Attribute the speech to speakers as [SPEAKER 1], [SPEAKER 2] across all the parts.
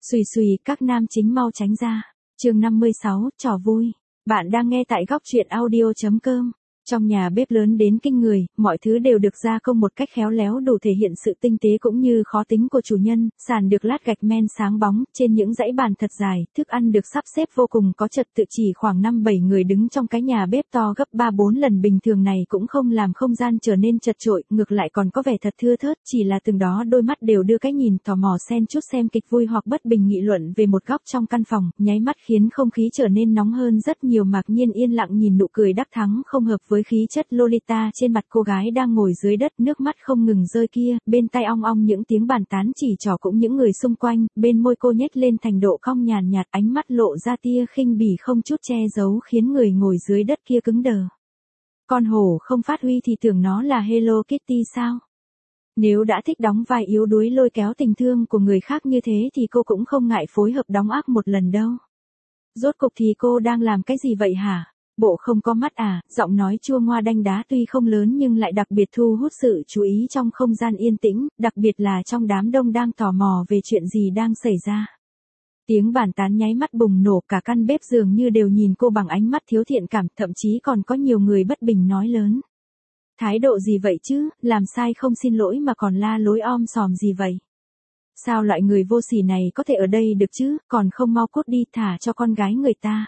[SPEAKER 1] Xùy xùy, các nam chính mau tránh ra. Chương 56, trò vui. Bạn đang nghe tại góc truyện audio.com. Trong nhà bếp lớn đến kinh người, mọi thứ đều được gia công một cách khéo léo đủ thể hiện sự tinh tế cũng như khó tính của chủ nhân, sàn được lát gạch men sáng bóng, trên những dãy bàn thật dài, thức ăn được sắp xếp vô cùng có trật tự, chỉ khoảng 5-7 người đứng trong cái nhà bếp to gấp 3-4 lần bình thường này cũng không làm không gian trở nên chật chội, ngược lại còn có vẻ thật thưa thớt, chỉ là từng đó đôi mắt đều đưa cái nhìn tò mò xen chút xem kịch vui hoặc bất bình nghị luận về một góc trong căn phòng, nháy mắt khiến không khí trở nên nóng hơn rất nhiều. Mạc Nhiên yên lặng nhìn nụ cười đắc thắng không hợp với khí chất Lolita trên mặt cô gái đang ngồi dưới đất, nước mắt không ngừng rơi kia, bên tai ong ong những tiếng bàn tán chỉ trỏ cũng những người xung quanh, bên môi cô nhếch lên thành độ cong nhàn nhạt, ánh mắt lộ ra tia khinh bỉ không chút che giấu khiến người ngồi dưới đất kia cứng đờ. Con hổ không phát huy thì tưởng nó là Hello Kitty sao? Nếu đã thích đóng vai yếu đuối lôi kéo tình thương của người khác như thế thì cô cũng không ngại phối hợp đóng ác một lần đâu. Rốt cục thì cô đang làm cái gì vậy hả? Bộ không có mắt à? Giọng nói chua ngoa đanh đá tuy không lớn nhưng lại đặc biệt thu hút sự chú ý trong không gian yên tĩnh, đặc biệt là trong đám đông đang tò mò về chuyện gì đang xảy ra. Tiếng bàn tán nháy mắt bùng nổ, cả căn bếp dường như đều nhìn cô bằng ánh mắt thiếu thiện cảm, thậm chí còn có nhiều người bất bình nói lớn. Thái độ gì vậy chứ, làm sai không xin lỗi mà còn la lối om sòm gì vậy? Sao loại người vô sỉ này có thể ở đây được chứ, còn không mau cút đi thả cho con gái người ta.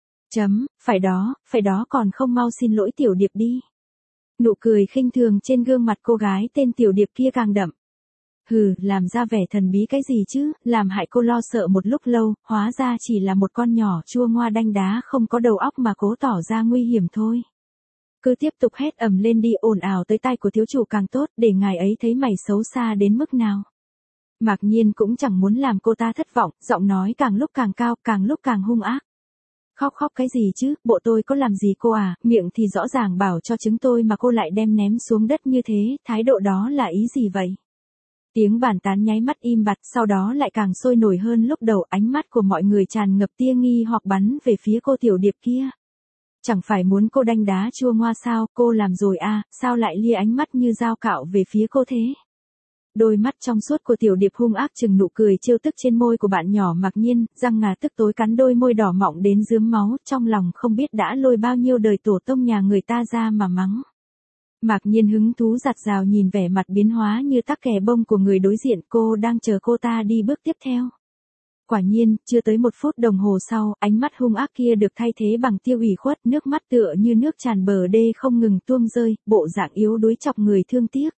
[SPEAKER 1] Phải đó còn không mau xin lỗi Tiểu Điệp đi. Nụ cười khinh thường trên gương mặt cô gái tên Tiểu Điệp kia càng đậm. Hừ, làm ra vẻ thần bí cái gì chứ, làm hại cô lo sợ một lúc lâu, hóa ra chỉ là một con nhỏ chua ngoa đanh đá không có đầu óc mà cố tỏ ra nguy hiểm thôi. Cứ tiếp tục hét ầm lên đi, ồn ào tới tai của thiếu chủ càng tốt, để ngài ấy thấy mày xấu xa đến mức nào. Mạc Nhiên cũng chẳng muốn làm cô ta thất vọng, giọng nói càng lúc càng cao, càng lúc càng hung ác. Khóc cái gì chứ, bộ tôi có làm gì cô à, miệng thì rõ ràng bảo cho trứng tôi mà cô lại đem ném xuống đất như thế, thái độ đó là ý gì vậy? Tiếng bàn tán nháy mắt im bặt, sau đó lại càng sôi nổi hơn lúc đầu, ánh mắt của mọi người tràn ngập tia nghi hoặc bắn về phía cô Tiểu Điệp kia. Chẳng phải muốn cô đanh đá chua ngoa sao, cô làm rồi à, sao lại lia ánh mắt như dao cạo về phía cô thế? Đôi mắt trong suốt của Tiểu Điệp hung ác chừng nụ cười trêu tức trên môi của bạn nhỏ Mạc Nhiên, răng ngà tức tối cắn đôi môi đỏ mọng đến rướm máu, trong lòng không biết đã lôi bao nhiêu đời tổ tông nhà người ta ra mà mắng. Mạc Nhiên hứng thú giặt rào nhìn vẻ mặt biến hóa như tắc kè bông của người đối diện, cô đang chờ cô ta đi bước tiếp theo. Quả nhiên, chưa tới 1 phút đồng hồ sau, ánh mắt hung ác kia được thay thế bằng tia ủy khuất, nước mắt tựa như nước tràn bờ đê không ngừng tuôn rơi, bộ dạng yếu đuối chọc người thương tiếc.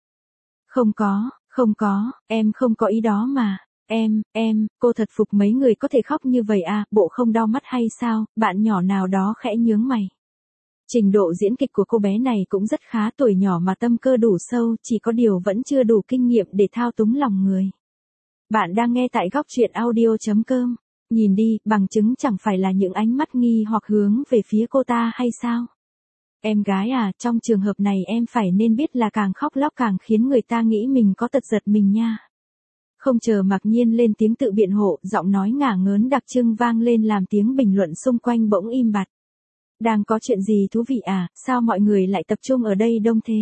[SPEAKER 1] Không có, em không có ý đó mà. Cô thật phục mấy người có thể khóc như vậy à, bộ không đau mắt hay sao, bạn nhỏ nào đó khẽ nhướng mày. Trình độ diễn kịch của cô bé này cũng rất khá, tuổi nhỏ mà tâm cơ đủ sâu, chỉ có điều vẫn chưa đủ kinh nghiệm để thao túng lòng người. Bạn đang nghe tại góc truyện audio.com. Nhìn đi, bằng chứng chẳng phải là những ánh mắt nghi hoặc hướng về phía cô ta hay sao? Em gái à, trong trường hợp này em phải nên biết là càng khóc lóc càng khiến người ta nghĩ mình có tật giật mình nha. Không chờ Mạc Nhiên lên tiếng tự biện hộ, giọng nói ngả ngớn đặc trưng vang lên làm tiếng bình luận xung quanh bỗng im bặt. Đang có chuyện gì thú vị à, sao mọi người lại tập trung ở đây đông thế?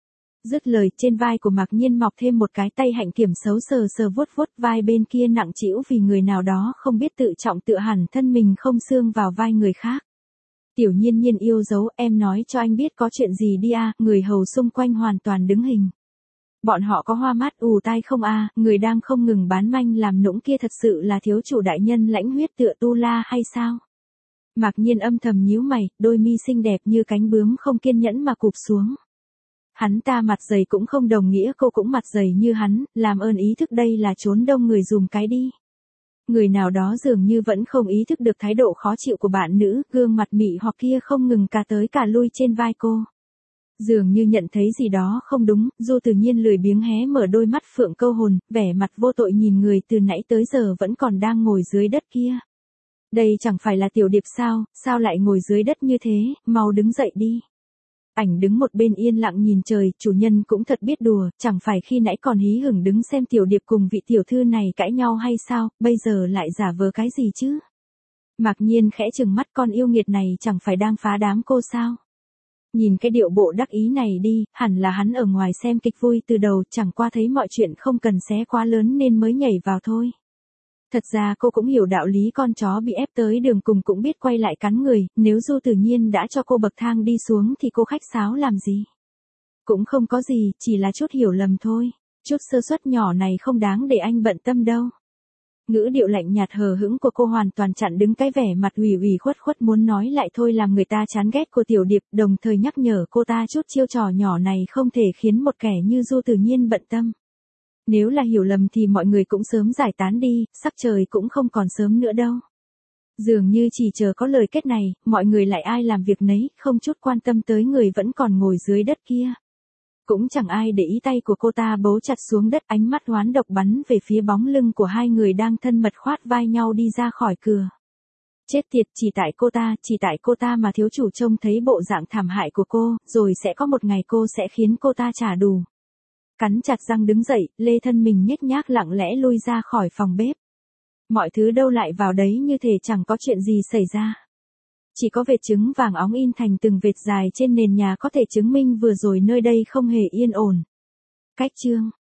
[SPEAKER 1] Dứt lời, trên vai của Mạc Nhiên mọc thêm một cái tay hạnh kiểm xấu sờ vuốt vai bên kia nặng trĩu vì người nào đó không biết tự trọng tự hẳn thân mình không xương vào vai người khác. Tiểu Nhiên yêu dấu, em nói cho anh biết có chuyện gì đi à, người hầu xung quanh hoàn toàn đứng hình. Bọn họ có hoa mắt ù tai không à, người đang không ngừng bán manh làm nũng kia thật sự là thiếu chủ đại nhân lãnh huyết tựa tu la hay sao? Mạc Nhiên âm thầm nhíu mày, đôi mi xinh đẹp như cánh bướm không kiên nhẫn mà cụp xuống. Hắn ta mặt dày cũng không đồng nghĩa cô cũng mặt dày như hắn, làm ơn ý thức đây là trốn đông người dùm cái đi. Người nào đó dường như vẫn không ý thức được thái độ khó chịu của bạn nữ, gương mặt mị hoặc kia không ngừng cả tới cả lui trên vai cô. Dường như nhận thấy gì đó không đúng, Du Tử Nhiên lười biếng hé mở đôi mắt phượng câu hồn, vẻ mặt vô tội nhìn người từ nãy tới giờ vẫn còn đang ngồi dưới đất kia. Đây chẳng phải là Tiểu Điệp sao lại ngồi dưới đất như thế, mau đứng dậy đi. Ảnh đứng một bên yên lặng nhìn trời, chủ nhân cũng thật biết đùa, chẳng phải khi nãy còn hí hửng đứng xem Tiểu Điệp cùng vị tiểu thư này cãi nhau hay sao, bây giờ lại giả vờ cái gì chứ? Mạc Nhiên khẽ trừng mắt, con yêu nghiệt này chẳng phải đang phá đám cô sao? Nhìn cái điệu bộ đắc ý này đi, hẳn là hắn ở ngoài xem kịch vui từ đầu, chẳng qua thấy mọi chuyện không cần xé quá lớn nên mới nhảy vào thôi. Thật ra cô cũng hiểu đạo lý con chó bị ép tới đường cùng cũng biết quay lại cắn người, nếu Du Tử Nhiên đã cho cô bậc thang đi xuống thì cô khách sáo làm gì? Cũng không có gì, chỉ là chút hiểu lầm thôi. Chút sơ suất nhỏ này không đáng để anh bận tâm đâu. Ngữ điệu lạnh nhạt hờ hững của cô hoàn toàn chặn đứng cái vẻ mặt ủy ủy khuất khuất muốn nói lại thôi làm người ta chán ghét của Tiểu Điệp, đồng thời nhắc nhở cô ta chút chiêu trò nhỏ này không thể khiến một kẻ như Du Tử Nhiên bận tâm. Nếu là hiểu lầm thì mọi người cũng sớm giải tán đi, sắc trời cũng không còn sớm nữa đâu. Dường như chỉ chờ có lời kết này, mọi người lại ai làm việc nấy, không chút quan tâm tới người vẫn còn ngồi dưới đất kia. Cũng chẳng ai để ý tay của cô ta bấu chặt xuống đất, ánh mắt oán độc bắn về phía bóng lưng của hai người đang thân mật khoát vai nhau đi ra khỏi cửa. Chết tiệt, chỉ tại cô ta mà thiếu chủ trông thấy bộ dạng thảm hại của cô, rồi sẽ có một ngày cô sẽ khiến cô ta trả đù. Cắn chặt răng đứng dậy, lê thân mình nhếch nhác lặng lẽ lui ra khỏi phòng bếp. Mọi thứ đâu lại vào đấy như thể chẳng có chuyện gì xảy ra. Chỉ có vệt trứng vàng óng in thành từng vệt dài trên nền nhà có thể chứng minh vừa rồi nơi đây không hề yên ổn. Cách chương